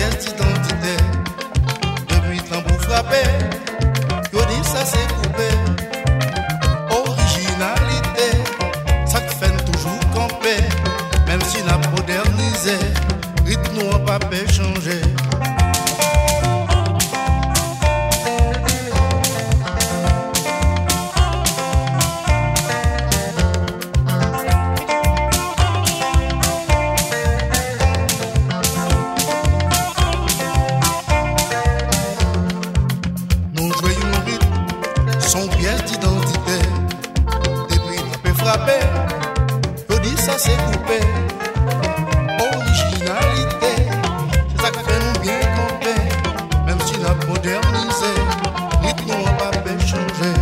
pièce d'identité. Depuis tambour frappé, yo dit ça c'est coupé. Originalité, ça fait toujours camper. Même si n'a modernisé, rythme nous pas peut changer. Son pièce d'identité. Depuis on peut frapper, on dit ça c'est coupé. Originalité, c'est ça qui fait nous bien camper. Même si on a modernisé, rythme on va pas changer.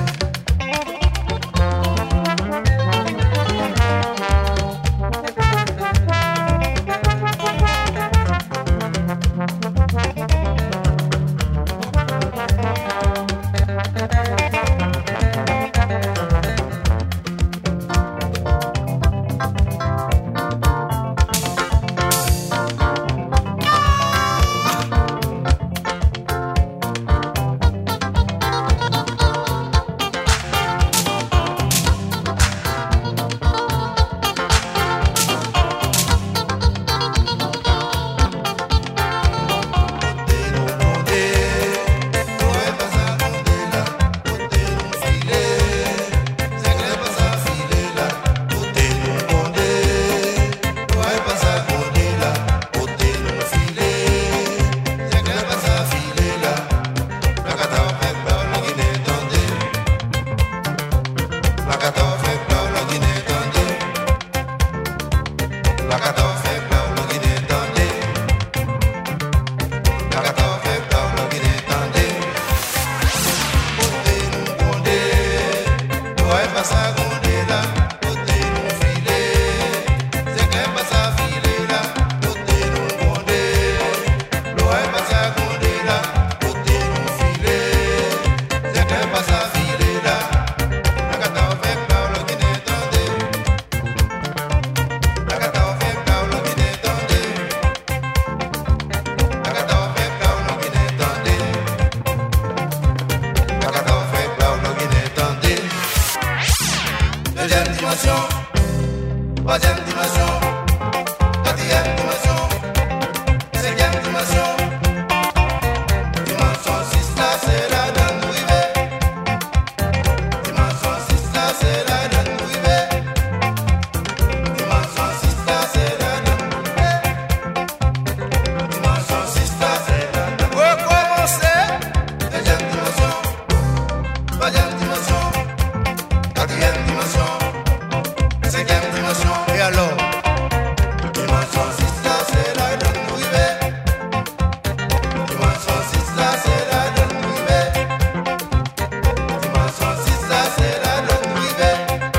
Deuxième dimension, troisième dimension, quatrième dimension, cinquième dimension. Dimension 6 là c'est la donne arrivée. Dimension 6 là c'est la donne arrivée. Dimension 6 là c'est la donne arrivée. Dimension 6 là c'est la donne. Recommencer. Deuxième dimension, troisième dimension, quatrième dimension. Cinquième dimension, et alors? Dimension 6 là, c'est la donne arrivée. Dimension 6 là, c'est la donne arrivée. Dimension 6 là, c'est la donne arrivée.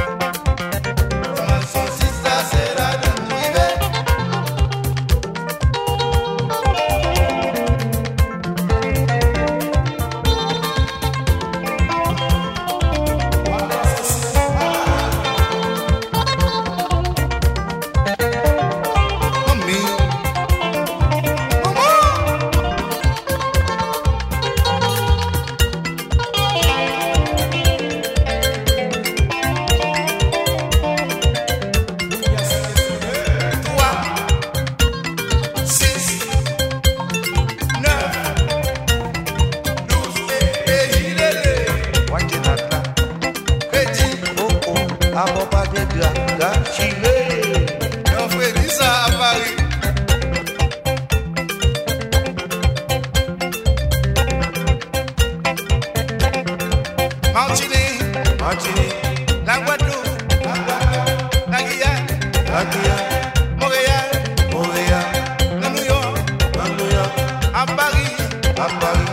Dimension 6 là, c'est la donne arrivée. Martinique, la Guadeloupe, la Guyane, Montréal, New York, à Paris.